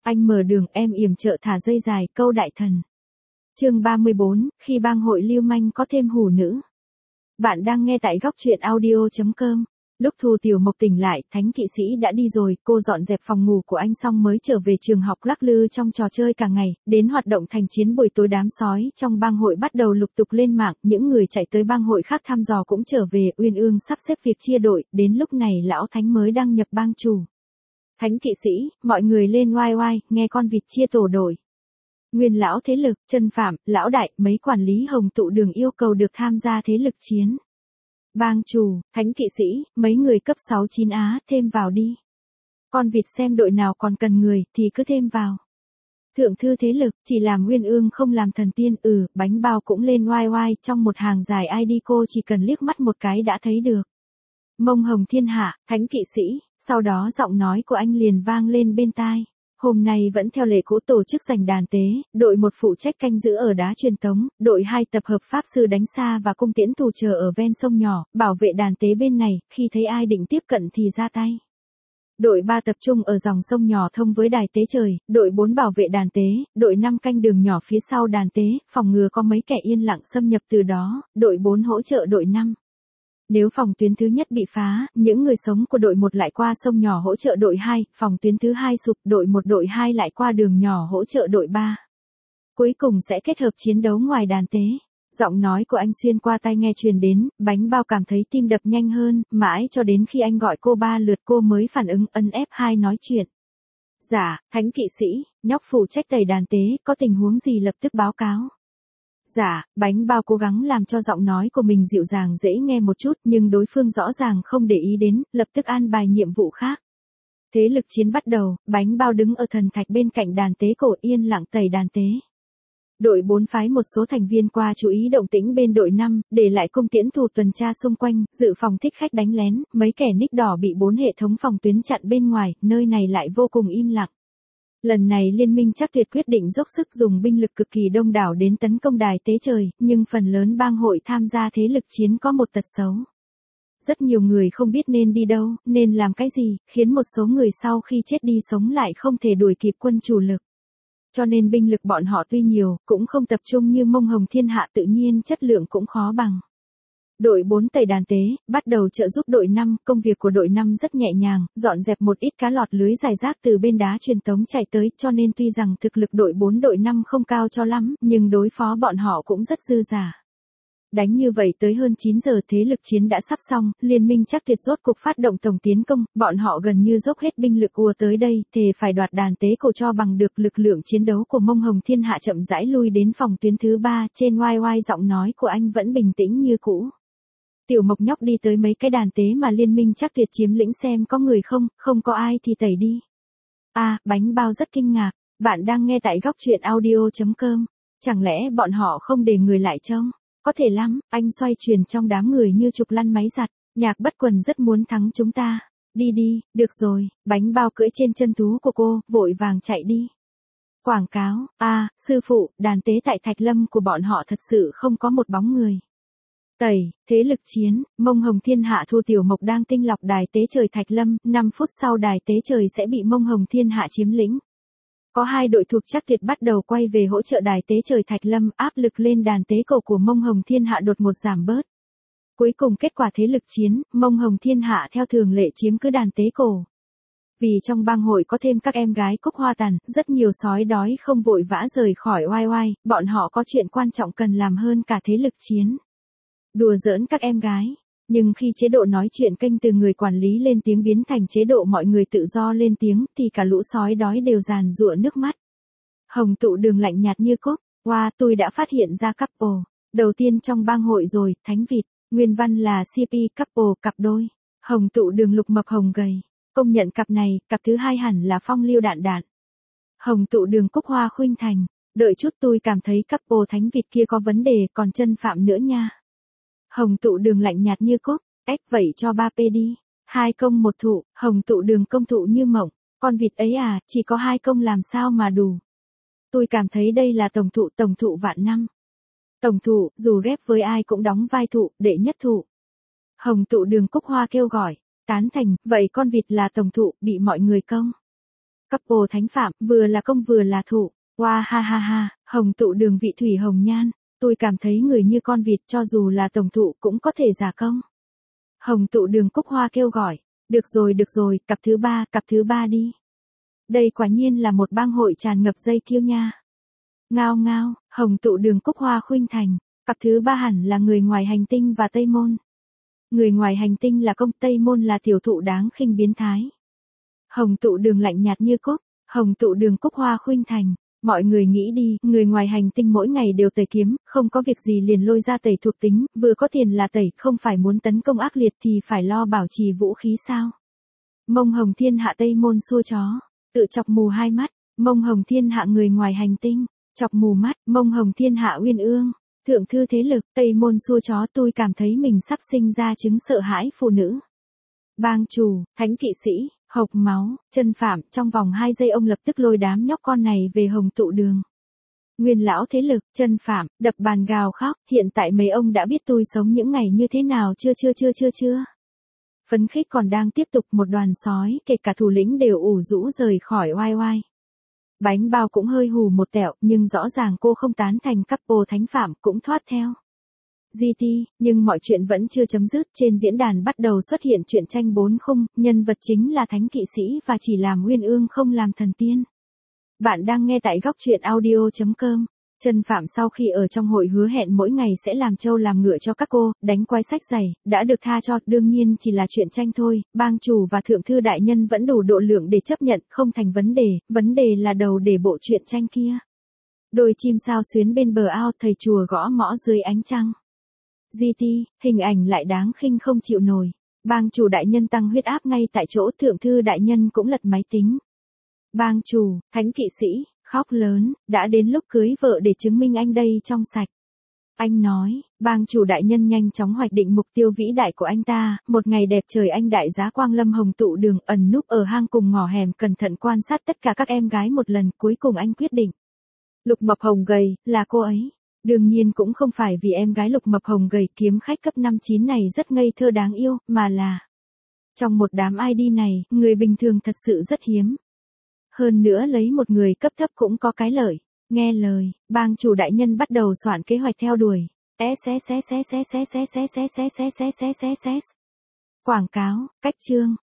Anh mở đường em yểm trợ thả dây dài câu đại thần. Chương 34, khi bang hội lưu manh có thêm hủ nữ. Bạn đang nghe tại góc truyện audio.com. Lúc Thu Tiểu Mộc tỉnh lại, Thánh kỵ sĩ đã đi rồi, cô dọn dẹp phòng ngủ của anh xong mới trở về trường học lắc lư trong trò chơi cả ngày, đến hoạt động thành chiến buổi tối đám sói trong bang hội bắt đầu lục tục lên mạng, những người chạy tới bang hội khác thăm dò cũng trở về, Uyên Ương sắp xếp việc chia đội, đến lúc này lão Thánh mới đăng nhập bang chủ. Thánh kỵ sĩ, mọi người lên oai oai, nghe con vịt chia tổ đội. Nguyên lão thế lực, Trần Phạm, lão đại, mấy quản lý Hồng Tụ Đường yêu cầu được tham gia thế lực chiến. Bang chủ, Thánh kỵ sĩ, mấy người cấp 6-9 Á, thêm vào đi. Con vịt xem đội nào còn cần người, thì cứ thêm vào. Thượng thư thế lực, chỉ làm Nguyên Ương không làm thần tiên, bánh bao cũng lên oai oai, trong một hàng dài ID cô chỉ cần liếc mắt một cái đã thấy được. Mông Hồng Thiên Hạ, Thánh kỵ sĩ, sau đó giọng nói của anh liền vang lên bên tai. Hôm nay vẫn theo lệ cũ tổ chức giành đàn tế, đội 1 phụ trách canh giữ ở đá truyền tống, đội 2 tập hợp pháp sư đánh xa và cung tiễn tù chờ ở ven sông nhỏ, bảo vệ đàn tế bên này, khi thấy ai định tiếp cận thì ra tay. Đội 3 tập trung ở dòng sông nhỏ thông với đài tế trời, đội 4 bảo vệ đàn tế, đội 5 canh đường nhỏ phía sau đàn tế, phòng ngừa có mấy kẻ yên lặng xâm nhập từ đó, đội 4 hỗ trợ đội 5. Nếu phòng tuyến thứ nhất bị phá, những người sống của đội 1 lại qua sông nhỏ hỗ trợ đội 2, phòng tuyến thứ 2 sụp, đội 1 đội 2 lại qua đường nhỏ hỗ trợ đội 3. Cuối cùng sẽ kết hợp chiến đấu ngoài đàn tế. Giọng nói của anh xuyên qua tai nghe truyền đến, bánh bao cảm thấy tim đập nhanh hơn, mãi cho đến khi anh gọi cô 3 lượt cô mới phản ứng ấn F2 nói chuyện. Dạ, Thánh kỵ sĩ, nhóc phụ trách tẩy đàn tế, có tình huống gì lập tức báo cáo. Dạ, bánh bao cố gắng làm cho giọng nói của mình dịu dàng dễ nghe một chút nhưng đối phương rõ ràng không để ý đến, lập tức an bài nhiệm vụ khác. Thế lực chiến bắt đầu, bánh bao đứng ở thần thạch bên cạnh đàn tế cổ yên lặng tẩy đàn tế. Đội 4 phái một số thành viên qua chú ý động tĩnh bên đội 5, để lại cung tiễn thủ tuần tra xung quanh, dự phòng thích khách đánh lén, mấy kẻ nick đỏ bị 4 hệ thống phòng tuyến chặn bên ngoài, nơi này lại vô cùng im lặng. Lần này liên minh chắc tuyệt quyết định dốc sức dùng binh lực cực kỳ đông đảo đến tấn công đài tế trời, nhưng phần lớn bang hội tham gia thế lực chiến có một tật xấu. Rất nhiều người không biết nên đi đâu, nên làm cái gì, khiến một số người sau khi chết đi sống lại không thể đuổi kịp quân chủ lực. Cho nên binh lực bọn họ tuy nhiều, cũng không tập trung như Mông Hồng Thiên Hạ, tự nhiên chất lượng cũng khó bằng. Đội 4 tẩy đàn tế, bắt đầu trợ giúp đội 5, công việc của đội 5 rất nhẹ nhàng, dọn dẹp một ít cá lọt lưới dài rác từ bên đá truyền tống chạy tới, cho nên tuy rằng thực lực đội 4 đội 5 không cao cho lắm, nhưng đối phó bọn họ cũng rất dư dả. Đánh như vậy tới hơn 9 giờ thế lực chiến đã sắp xong, liên minh chắc tuyệt rốt cuộc phát động tổng tiến công, bọn họ gần như dốc hết binh lực ùa tới đây, thề phải đoạt đàn tế cổ cho bằng được. Lực lượng chiến đấu của Mông Hồng Thiên Hạ chậm rãi lui đến phòng tuyến thứ 3, trên oai oai giọng nói của anh vẫn bình tĩnh như cũ. Tiểu Mộc nhóc đi tới mấy cái đàn tế mà liên minh chắc tuyệt chiếm lĩnh xem có người không, không có ai thì tẩy đi. Bánh bao rất kinh ngạc, bạn đang nghe tại góc truyện audio.com, chẳng lẽ bọn họ không để người lại trông? Có thể lắm, anh xoay chuyển trong đám người như trục lăn máy giặt, Nhạc Bất Quần rất muốn thắng chúng ta. Đi đi, được rồi, bánh bao cưỡi trên chân thú của cô, vội vàng chạy đi. Quảng cáo, sư phụ, đàn tế tại Thạch Lâm của bọn họ thật sự không có một bóng người. Tẩy, thế lực chiến, Mông Hồng Thiên Hạ Thu Tiểu Mộc đang tinh lọc đài tế trời Thạch Lâm, 5 phút sau đài tế trời sẽ bị Mông Hồng Thiên Hạ chiếm lĩnh. Có 2 đội thuộc chắc tuyệt bắt đầu quay về hỗ trợ đài tế trời Thạch Lâm, áp lực lên đàn tế cổ của Mông Hồng Thiên Hạ đột ngột giảm bớt. Cuối cùng kết quả thế lực chiến, Mông Hồng Thiên Hạ theo thường lệ chiếm cứ đàn tế cổ. Vì trong bang hội có thêm các em gái Cúc Hoa Tần, rất nhiều sói đói không vội vã rời khỏi oai oai, bọn họ có chuyện quan trọng cần làm hơn cả thế lực chiến. Đùa giỡn các em gái. Nhưng khi chế độ nói chuyện kênh từ người quản lý lên tiếng biến thành chế độ mọi người tự do lên tiếng thì cả lũ sói đói đều giàn giụa nước mắt. Hồng Tụ Đường lạnh nhạt như cốc, tôi đã phát hiện ra couple đầu tiên trong bang hội rồi, Thánh Vịt, nguyên văn là CP couple, cặp đôi. Hồng Tụ Đường lục mập hồng gầy, công nhận cặp này, cặp thứ 2 hẳn là Phong Lưu Đạn Đạn. Hồng Tụ Đường Cúc Hoa Khuynh Thành, đợi chút tôi cảm thấy couple Thánh Vịt kia có vấn đề, còn Chân Phạm nữa nha. Hồng Tụ Đường lạnh nhạt như cốc, vậy cho 3P đi. 2 công 1 thụ, Hồng Tụ Đường công thụ như mộng, con vịt ấy chỉ có 2 công làm sao mà đủ. Tôi cảm thấy đây là tổng thụ vạn năm. Tổng thụ, dù ghép với ai cũng đóng vai thụ, đệ nhất thụ. Hồng Tụ Đường Cúc Hoa kêu gọi, tán thành, vậy con vịt là tổng thụ, bị mọi người công. Couple thánh phạm, vừa là công vừa là thụ. Wow ha ha ha, hồng tụ đường vị thủy hồng nhan. Tôi cảm thấy người như con vịt cho dù là tổng thụ cũng có thể giả công. Hồng tụ đường Cúc Hoa kêu gọi. Được rồi, cặp thứ ba đi. Đây quả nhiên là một bang hội tràn ngập dây kiêu nha. Ngao ngao, hồng tụ đường Cúc Hoa khuynh thành. Cặp thứ ba hẳn là người ngoài hành tinh và Tây Môn. Người ngoài hành tinh là công, Tây Môn là tiểu thụ đáng khinh biến thái. Hồng tụ đường lạnh nhạt như cúc, hồng tụ đường Cúc Hoa khuynh thành. Mọi người nghĩ đi, người ngoài hành tinh mỗi ngày đều tẩy kiếm, không có việc gì liền lôi ra tẩy thuộc tính, vừa có tiền là tẩy, không phải muốn tấn công ác liệt thì phải lo bảo trì vũ khí sao. Mông hồng thiên hạ Tây Môn xua chó, tự chọc mù hai mắt, mông hồng thiên hạ người ngoài hành tinh, chọc mù mắt, mông hồng thiên hạ uyên ương, thượng thư thế lực, Tây Môn xua chó. Tôi cảm thấy mình sắp sinh ra chứng sợ hãi phụ nữ. Bang chủ, thánh kỵ sĩ, hộc máu, chân phạm, trong vòng 2 giây ông lập tức lôi đám nhóc con này về hồng tụ đường. Nguyên lão thế lực, chân phạm, đập bàn gào khóc, hiện tại mấy ông đã biết tôi sống những ngày như thế nào chưa. Phấn khích còn đang tiếp tục, một đoàn sói, kể cả thủ lĩnh đều ủ rũ rời khỏi oai oai. Bánh bao cũng hơi hù một tẹo, nhưng rõ ràng cô không tán thành couple thánh phạm, cũng thoát theo. GT, nhưng mọi chuyện vẫn chưa chấm dứt, trên diễn đàn bắt đầu xuất hiện truyện tranh 4 khung, nhân vật chính là thánh kỵ sĩ và chỉ làm uyên ương không làm thần tiên. Bạn đang nghe tại góc truyện audio.com. Chân phạm sau khi ở trong hội hứa hẹn mỗi ngày sẽ làm trâu làm ngựa cho các cô, đánh quái sách giày, đã được tha cho, đương nhiên chỉ là truyện tranh thôi, bang chủ và thượng thư đại nhân vẫn đủ độ lượng để chấp nhận, không thành vấn đề là đầu để bộ truyện tranh kia. Đôi chim sao xuyến bên bờ ao, thầy chùa gõ mõ dưới ánh trăng. GT, hình ảnh lại đáng khinh không chịu nổi. Bang chủ đại nhân tăng huyết áp ngay tại chỗ, thượng thư đại nhân cũng lật máy tính. Bang chủ, thánh kỵ sĩ, khóc lớn, đã đến lúc cưới vợ để chứng minh anh đây trong sạch. Anh nói, bang chủ đại nhân nhanh chóng hoạch định mục tiêu vĩ đại của anh ta, một ngày đẹp trời anh đại giá quang lâm hồng tụ đường, ẩn núp ở hang cùng ngõ hẻm, cẩn thận quan sát tất cả các em gái một lần, cuối cùng anh quyết định. Lục Mập Hồng gầy, là cô ấy. Đương nhiên cũng không phải vì em gái Lục Mập Hồng gầy kiếm khách cấp 59 này rất ngây thơ đáng yêu, mà là trong một đám ID này, người bình thường thật sự rất hiếm. Hơn nữa lấy một người cấp thấp cũng có cái lợi. Nghe lời, bang chủ đại nhân bắt đầu soạn kế hoạch theo đuổi. Quảng cáo, cách chương,